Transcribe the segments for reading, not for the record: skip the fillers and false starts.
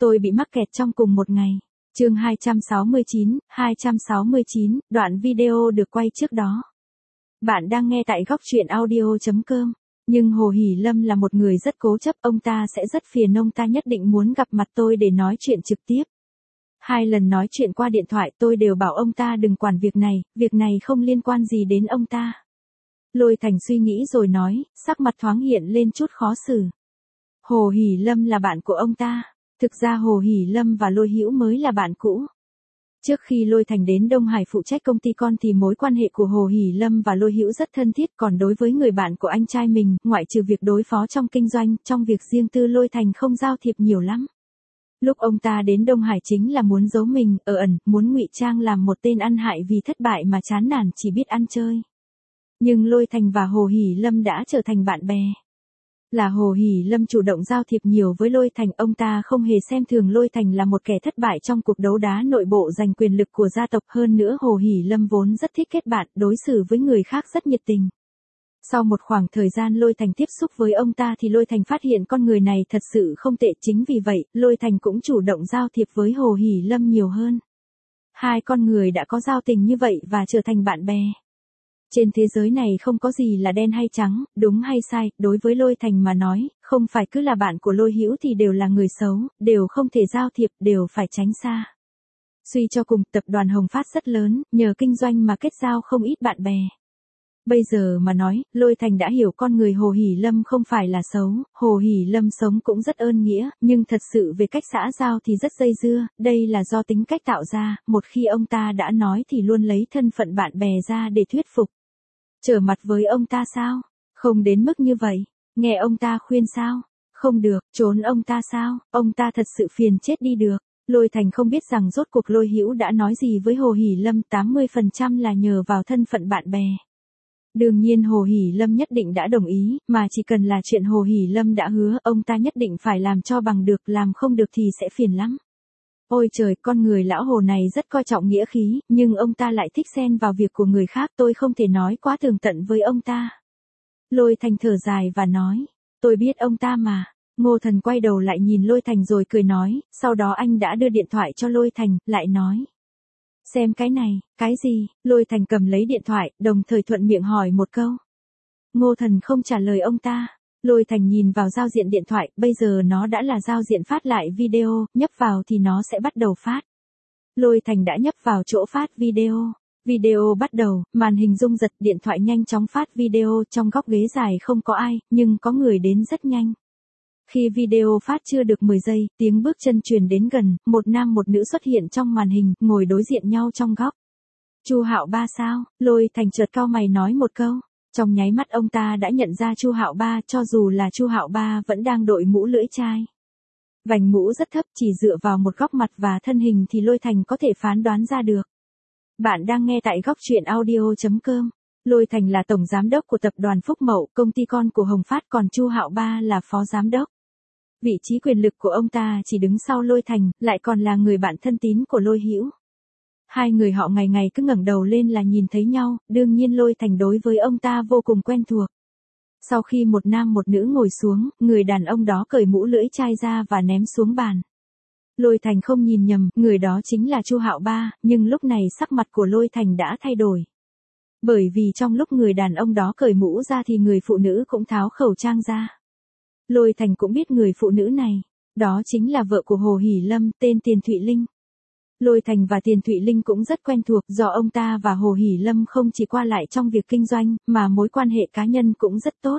Tôi bị mắc kẹt trong cùng một ngày. Chương 269, đoạn video được quay trước đó. Bạn đang nghe tại góc truyện audio.com. Nhưng Hồ Hỷ Lâm là một người rất cố chấp, ông ta sẽ rất phiền, ông ta nhất định muốn gặp mặt tôi để nói chuyện trực tiếp. 2 lần nói chuyện qua điện thoại tôi đều bảo ông ta đừng quản việc này không liên quan gì đến ông ta. Lôi Thành suy nghĩ rồi nói, sắc mặt thoáng hiện lên chút khó xử. Hồ Hỷ Lâm là bạn của ông ta. Thực ra Hồ Hỷ Lâm và Lôi Hữu mới là bạn cũ. Trước khi Lôi Thành đến Đông Hải phụ trách công ty con thì mối quan hệ của Hồ Hỷ Lâm và Lôi Hữu rất thân thiết, còn đối với người bạn của anh trai mình, ngoại trừ việc đối phó trong kinh doanh, trong việc riêng tư Lôi Thành không giao thiệp nhiều lắm. Lúc ông ta đến Đông Hải chính là muốn giấu mình, ở ẩn, muốn ngụy trang làm một tên ăn hại vì thất bại mà chán nản chỉ biết ăn chơi. Nhưng Lôi Thành và Hồ Hỷ Lâm đã trở thành bạn bè. Là Hồ Hỷ Lâm chủ động giao thiệp nhiều với Lôi Thành, ông ta không hề xem thường Lôi Thành là một kẻ thất bại trong cuộc đấu đá nội bộ giành quyền lực của gia tộc, hơn nữa Hồ Hỷ Lâm vốn rất thích kết bạn, đối xử với người khác rất nhiệt tình. Sau một khoảng thời gian Lôi Thành tiếp xúc với ông ta thì Lôi Thành phát hiện con người này thật sự không tệ, chính vì vậy, Lôi Thành cũng chủ động giao thiệp với Hồ Hỷ Lâm nhiều hơn. Hai con người đã có giao tình như vậy và trở thành bạn bè. Trên thế giới này không có gì là đen hay trắng, đúng hay sai, đối với Lôi Thành mà nói, không phải cứ là bạn của Lôi Hữu thì đều là người xấu, đều không thể giao thiệp, đều phải tránh xa. Suy cho cùng, tập đoàn Hồng Phát rất lớn, nhờ kinh doanh mà kết giao không ít bạn bè. Bây giờ mà nói, Lôi Thành đã hiểu con người Hồ Hỷ Lâm không phải là xấu, Hồ Hỷ Lâm sống cũng rất ơn nghĩa, nhưng thật sự về cách xã giao thì rất dây dưa, đây là do tính cách tạo ra, một khi ông ta đã nói thì luôn lấy thân phận bạn bè ra để thuyết phục. Trở mặt với ông ta sao? Không đến mức như vậy. Nghe ông ta khuyên sao? Không được. Trốn ông ta sao? Ông ta thật sự phiền chết đi được. Lôi Thành không biết rằng rốt cuộc Lôi Hữu đã nói gì với Hồ Hỷ Lâm, 80% là nhờ vào thân phận bạn bè. Đương nhiên Hồ Hỷ Lâm nhất định đã đồng ý, mà chỉ cần là chuyện Hồ Hỷ Lâm đã hứa, ông ta nhất định phải làm cho bằng được, làm không được thì sẽ phiền lắm. Ôi trời, con người lão Hồ này rất coi trọng nghĩa khí, nhưng ông ta lại thích xen vào việc của người khác, tôi không thể nói quá tường tận với ông ta. Lôi Thành thở dài và nói, tôi biết ông ta mà. Ngô Thần quay đầu lại nhìn Lôi Thành rồi cười nói, sau đó anh đã đưa điện thoại cho Lôi Thành, lại nói. Xem cái này, cái gì? Lôi Thành cầm lấy điện thoại, đồng thời thuận miệng hỏi một câu. Ngô Thần không trả lời ông ta. Lôi Thành nhìn vào giao diện điện thoại, bây giờ nó đã là giao diện phát lại video, nhấp vào thì nó sẽ bắt đầu phát. Lôi Thành đã nhấp vào chỗ phát video. Video bắt đầu, màn hình rung giật, điện thoại nhanh chóng phát video, trong góc ghế dài không có ai, nhưng có người đến rất nhanh. Khi video phát chưa được 10 giây, tiếng bước chân truyền đến gần, một nam một nữ xuất hiện trong màn hình, ngồi đối diện nhau trong góc. Chu Hạo Ba sao? Lôi Thành chợt cau mày nói một câu. Trong nháy mắt ông ta đã nhận ra Chu Hạo Ba, cho dù là Chu Hạo Ba vẫn đang đội mũ lưỡi chai. Vành mũ rất thấp, chỉ dựa vào một góc mặt và thân hình thì Lôi Thành có thể phán đoán ra được. Bạn đang nghe tại góc truyện audio.com. Lôi Thành là tổng giám đốc của tập đoàn Phúc Mậu, công ty con của Hồng Phát, còn Chu Hạo Ba là phó giám đốc. Vị trí quyền lực của ông ta chỉ đứng sau Lôi Thành, lại còn là người bạn thân tín của Lôi Hữu. Hai người họ ngày ngày cứ ngẩng đầu lên là nhìn thấy nhau, đương nhiên Lôi Thành đối với ông ta vô cùng quen thuộc. Sau khi một nam một nữ ngồi xuống, người đàn ông đó cởi mũ lưỡi chai ra và ném xuống bàn. Lôi Thành không nhìn nhầm, người đó chính là Chu Hạo Ba, nhưng lúc này sắc mặt của Lôi Thành đã thay đổi. Bởi vì trong lúc người đàn ông đó cởi mũ ra thì người phụ nữ cũng tháo khẩu trang ra. Lôi Thành cũng biết người phụ nữ này, đó chính là vợ của Hồ Hỷ Lâm, tên Tiền Thụy Linh. Lôi Thành và Tiền Thụy Linh cũng rất quen thuộc, do ông ta và Hồ Hỷ Lâm không chỉ qua lại trong việc kinh doanh, mà mối quan hệ cá nhân cũng rất tốt.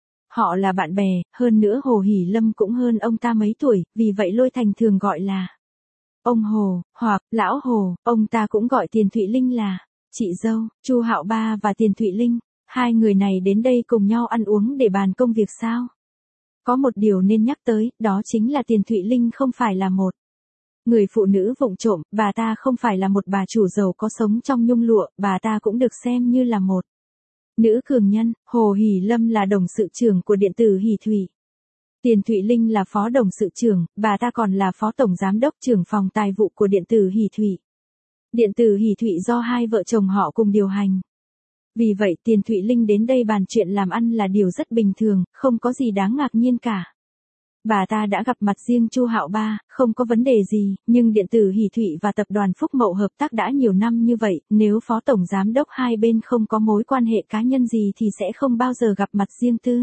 Họ là bạn bè, hơn nữa Hồ Hỷ Lâm cũng hơn ông ta mấy tuổi, vì vậy Lôi Thành thường gọi là ông Hồ, hoặc lão Hồ, ông ta cũng gọi Tiền Thụy Linh là chị dâu. Chu Hạo Ba và Tiền Thụy Linh, hai người này đến đây cùng nhau ăn uống để bàn công việc sao? Có một điều nên nhắc tới, đó chính là Tiền Thụy Linh không phải là một người phụ nữ vụng trộm, bà ta không phải là một bà chủ giàu có sống trong nhung lụa, bà ta cũng được xem như là một nữ cường nhân. Hồ Hỷ Lâm là đồng sự trưởng của điện tử Hỷ Thụy. Tiền Thụy Linh là phó đồng sự trưởng, bà ta còn là phó tổng giám đốc trưởng phòng tài vụ của điện tử Hỷ Thụy. Điện tử Hỷ Thụy do hai vợ chồng họ cùng điều hành. Vì vậy Tiền Thụy Linh đến đây bàn chuyện làm ăn là điều rất bình thường, không có gì đáng ngạc nhiên cả. Bà ta đã gặp mặt riêng Chu Hạo Ba, không có vấn đề gì, nhưng điện tử Hỷ Thụy và tập đoàn Phúc Mậu hợp tác đã nhiều năm như vậy, nếu phó tổng giám đốc hai bên không có mối quan hệ cá nhân gì thì sẽ không bao giờ gặp mặt riêng tư.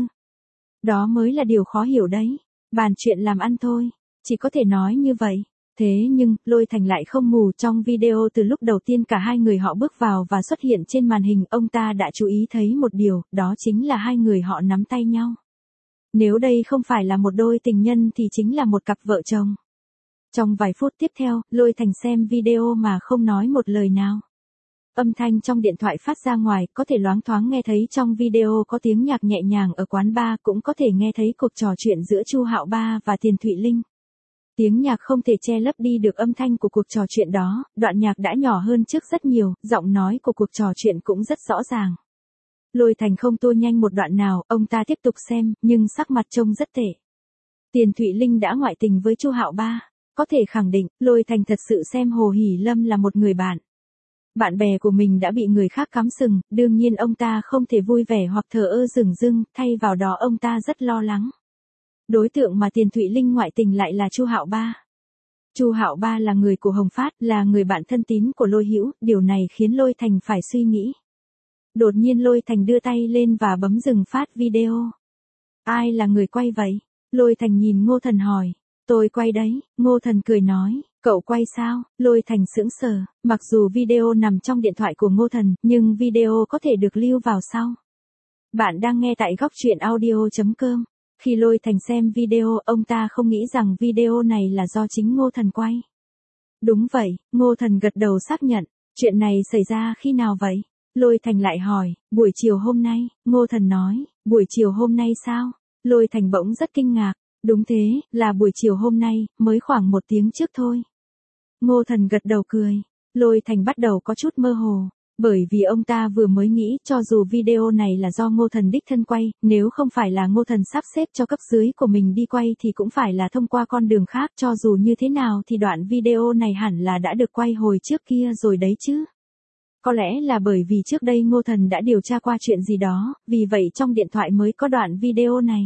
Đó mới là điều khó hiểu đấy. Bàn chuyện làm ăn thôi, chỉ có thể nói như vậy. Thế nhưng, Lôi Thành lại không mù. Trong video từ lúc đầu tiên cả hai người họ bước vào và xuất hiện trên màn hình, ông ta đã chú ý thấy một điều, đó chính là hai người họ nắm tay nhau. Nếu đây không phải là một đôi tình nhân thì chính là một cặp vợ chồng. Trong vài phút tiếp theo, Lôi Thành xem video mà không nói một lời nào. Âm thanh trong điện thoại phát ra ngoài, có thể loáng thoáng nghe thấy trong video có tiếng nhạc nhẹ nhàng ở quán bar, cũng có thể nghe thấy cuộc trò chuyện giữa Chu Hạo Ba và Tiền Thụy Linh. Tiếng nhạc không thể che lấp đi được âm thanh của cuộc trò chuyện đó, đoạn nhạc đã nhỏ hơn trước rất nhiều, giọng nói của cuộc trò chuyện cũng rất rõ ràng. Lôi Thành không tua nhanh một đoạn nào, ông ta tiếp tục xem, nhưng sắc mặt trông rất tệ. Tiền Thụy Linh đã ngoại tình với Chu Hạo Ba. Có thể khẳng định, Lôi Thành thật sự xem Hồ Hỷ Lâm là một người bạn. Bạn bè của mình đã bị người khác cắm sừng, đương nhiên ông ta không thể vui vẻ hoặc thờ ơ dửng dưng, thay vào đó ông ta rất lo lắng. Đối tượng mà Tiền Thụy Linh ngoại tình lại là Chu Hạo Ba. Chu Hạo Ba là người của Hồng Phát, là người bạn thân tín của Lôi Hữu, điều này khiến Lôi Thành phải suy nghĩ. Đột nhiên Lôi Thành đưa tay lên và bấm dừng phát video. Ai là người quay vậy? Lôi Thành nhìn Ngô Thần hỏi. Tôi quay đấy, Ngô Thần cười nói. Cậu quay sao? Lôi Thành sững sờ, mặc dù video nằm trong điện thoại của Ngô Thần, nhưng video có thể được lưu vào sau. Bạn đang nghe tại góc truyện audio.com. Khi Lôi Thành xem video, ông ta không nghĩ rằng video này là do chính Ngô Thần quay. Đúng vậy, Ngô Thần gật đầu xác nhận. Chuyện này xảy ra khi nào vậy? Lôi Thành lại hỏi. Buổi chiều hôm nay, Ngô Thần nói. Buổi chiều hôm nay sao? Lôi Thành bỗng rất kinh ngạc. Đúng thế, là buổi chiều hôm nay, mới khoảng 1 tiếng trước thôi. Ngô Thần gật đầu cười. Lôi Thành bắt đầu có chút mơ hồ. Bởi vì ông ta vừa mới nghĩ, cho dù video này là do Ngô Thần đích thân quay, nếu không phải là Ngô Thần sắp xếp cho cấp dưới của mình đi quay thì cũng phải là thông qua con đường khác, cho dù như thế nào thì đoạn video này hẳn là đã được quay hồi trước kia rồi đấy chứ. Có lẽ là bởi vì trước đây Ngô Thần đã điều tra qua chuyện gì đó, vì vậy trong điện thoại mới có đoạn video này.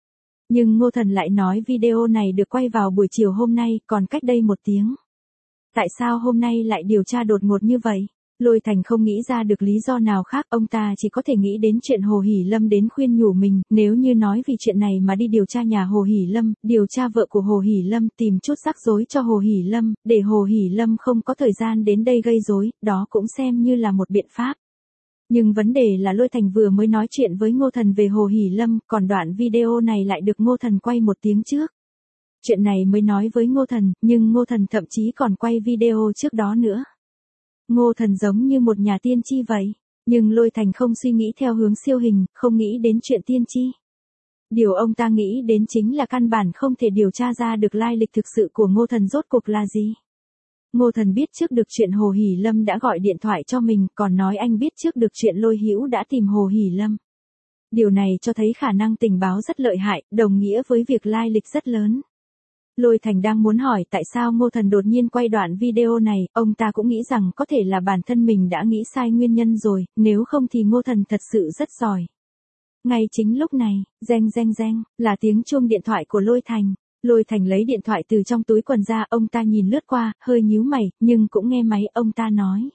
Nhưng Ngô Thần lại nói video này được quay vào buổi chiều hôm nay, còn cách đây 1 tiếng. Tại sao hôm nay lại điều tra đột ngột như vậy? Lôi Thành không nghĩ ra được lý do nào khác, ông ta chỉ có thể nghĩ đến chuyện Hồ Hỷ Lâm đến khuyên nhủ mình, nếu như nói vì chuyện này mà đi điều tra nhà Hồ Hỷ Lâm, điều tra vợ của Hồ Hỷ Lâm, tìm chút rắc rối cho Hồ Hỷ Lâm, để Hồ Hỷ Lâm không có thời gian đến đây gây rối, đó cũng xem như là một biện pháp. Nhưng vấn đề là Lôi Thành vừa mới nói chuyện với Ngô Thần về Hồ Hỷ Lâm, còn đoạn video này lại được Ngô Thần quay 1 tiếng trước. Chuyện này mới nói với Ngô Thần, nhưng Ngô Thần thậm chí còn quay video trước đó nữa. Ngô Thần giống như một nhà tiên tri vậy, nhưng Lôi Thành không suy nghĩ theo hướng siêu hình, không nghĩ đến chuyện tiên tri. Điều ông ta nghĩ đến chính là căn bản không thể điều tra ra được lai lịch thực sự của Ngô Thần rốt cuộc là gì. Ngô Thần biết trước được chuyện Hồ Hỷ Lâm đã gọi điện thoại cho mình, còn nói anh biết trước được chuyện Lôi Hữu đã tìm Hồ Hỷ Lâm. Điều này cho thấy khả năng tình báo rất lợi hại, đồng nghĩa với việc lai lịch rất lớn. Lôi Thành đang muốn hỏi tại sao Ngô Thần đột nhiên quay đoạn video này, ông ta cũng nghĩ rằng có thể là bản thân mình đã nghĩ sai nguyên nhân rồi, nếu không thì Ngô Thần thật sự rất giỏi. Ngay chính lúc này, reng reng reng, là tiếng chuông điện thoại của Lôi Thành. Lôi Thành lấy điện thoại từ trong túi quần ra, ông ta nhìn lướt qua, hơi nhíu mày, nhưng cũng nghe máy, ông ta nói.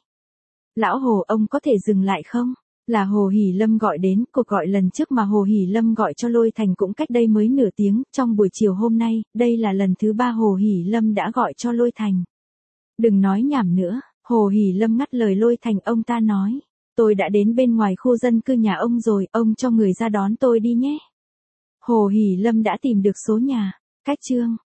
Lão Hồ, ông có thể dừng lại không? Là Hồ Hỷ Lâm gọi đến, cuộc gọi lần trước mà Hồ Hỷ Lâm gọi cho Lôi Thành cũng cách đây mới nửa tiếng, trong buổi chiều hôm nay, đây là lần thứ 3 Hồ Hỷ Lâm đã gọi cho Lôi Thành. Đừng nói nhảm nữa, Hồ Hỷ Lâm ngắt lời Lôi Thành, ông ta nói. Tôi đã đến bên ngoài khu dân cư nhà ông rồi, ông cho người ra đón tôi đi nhé. Hồ Hỷ Lâm đã tìm được số nhà. Cách chương